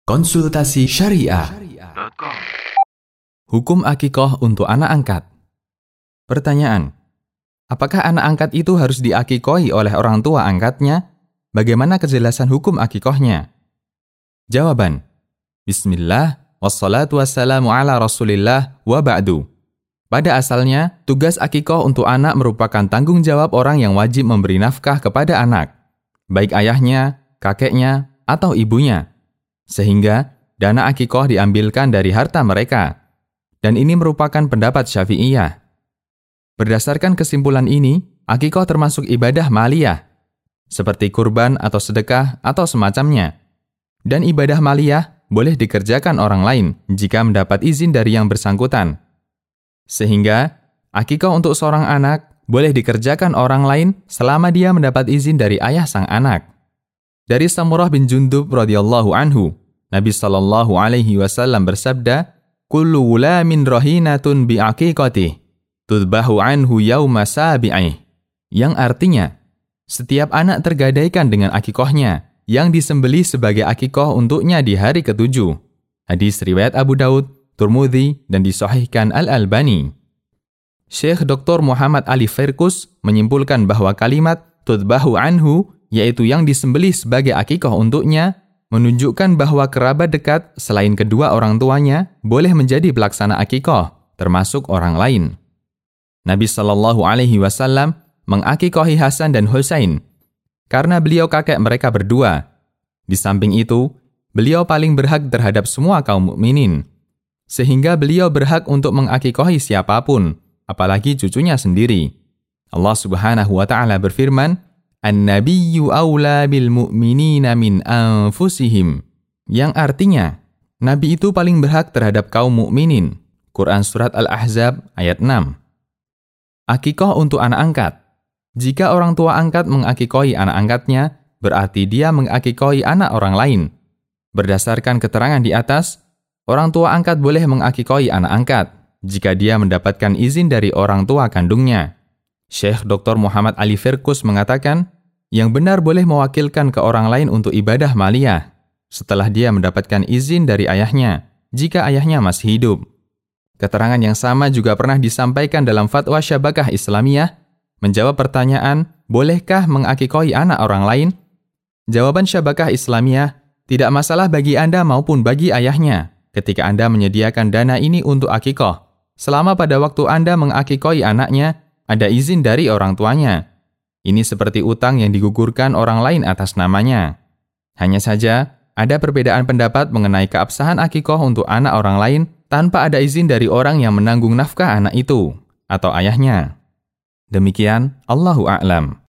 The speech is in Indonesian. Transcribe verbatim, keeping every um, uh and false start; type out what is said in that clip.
Konsultasi Syariah. Hukum akikoh untuk anak angkat. Pertanyaan: apakah anak angkat itu harus diakikohi oleh orang tua angkatnya? Bagaimana kejelasan hukum akikohnya? Jawaban: Bismillah, wassalatu wassalamu ala rasulillah, wa ba'du. Pada asalnya, tugas akikoh untuk anak merupakan tanggung jawab orang yang wajib memberi nafkah kepada anak, baik ayahnya, kakeknya, atau ibunya. Sehingga, dana akikoh diambilkan dari harta mereka. Dan ini merupakan pendapat Syafi'iyah. Berdasarkan kesimpulan ini, akikoh termasuk ibadah maliyah, seperti kurban atau sedekah atau semacamnya. Dan ibadah maliyah boleh dikerjakan orang lain jika mendapat izin dari yang bersangkutan. Sehingga, akikoh untuk seorang anak boleh dikerjakan orang lain selama dia mendapat izin dari ayah sang anak. Dari Samurah bin Jundub radhiyallahu anhu, Nabi sallallahu alaihi wasallam bersabda, "Kullu ghulamin rahinatun bi aqiqatih, tudbahu anhu yauma sabi'ih." Yang artinya, setiap anak tergadaikan dengan akikohnya, yang disembelih sebagai akikoh untuknya di hari ketujuh. Hadis riwayat Abu Daud, Tirmidzi, dan disahihkan Al-Albani. Syekh Doktor Muhammad Ali Firkus menyimpulkan bahwa kalimat tudbahu anhu, yaitu yang disembelih sebagai akikoh untuknya, menunjukkan bahwa kerabat dekat selain kedua orang tuanya boleh menjadi pelaksana akikoh, termasuk orang lain. Nabi sallallahu alaihi wasallam mengakikohi Hasan dan Husain karena beliau kakek mereka berdua. Di samping itu, beliau paling berhak terhadap semua kaum mukminin, sehingga beliau berhak untuk mengakikohi siapapun, apalagi cucunya sendiri. Allah Subhanahu wa taala berfirman, "An-nabiyyu aula bil mu'minina min anfusihim." Yang artinya, Nabi itu paling berhak terhadap kaum mukminin. Quran Surat Al-Ahzab ayat enam. Akikoh untuk anak angkat. Jika orang tua angkat mengakikohi anak angkatnya, berarti dia mengakikohi anak orang lain. Berdasarkan keterangan di atas, orang tua angkat boleh mengakikohi anak angkat jika dia mendapatkan izin dari orang tua kandungnya. Syekh Doktor Muhammad Ali Firkus mengatakan, yang benar boleh mewakilkan ke orang lain untuk ibadah maliyah setelah dia mendapatkan izin dari ayahnya, jika ayahnya masih hidup. Keterangan yang sama juga pernah disampaikan dalam fatwa Syabakah Islamiyah, menjawab pertanyaan, bolehkah mengakikohi anak orang lain? Jawaban Syabakah Islamiyah, tidak masalah bagi Anda maupun bagi ayahnya ketika Anda menyediakan dana ini untuk akikoh, selama pada waktu Anda mengakikohi anaknya, ada izin dari orang tuanya. Ini seperti utang yang digugurkan orang lain atas namanya. Hanya saja, ada perbedaan pendapat mengenai keabsahan akikoh untuk anak orang lain tanpa ada izin dari orang yang menanggung nafkah anak itu, atau ayahnya. Demikian, Allahu a'lam.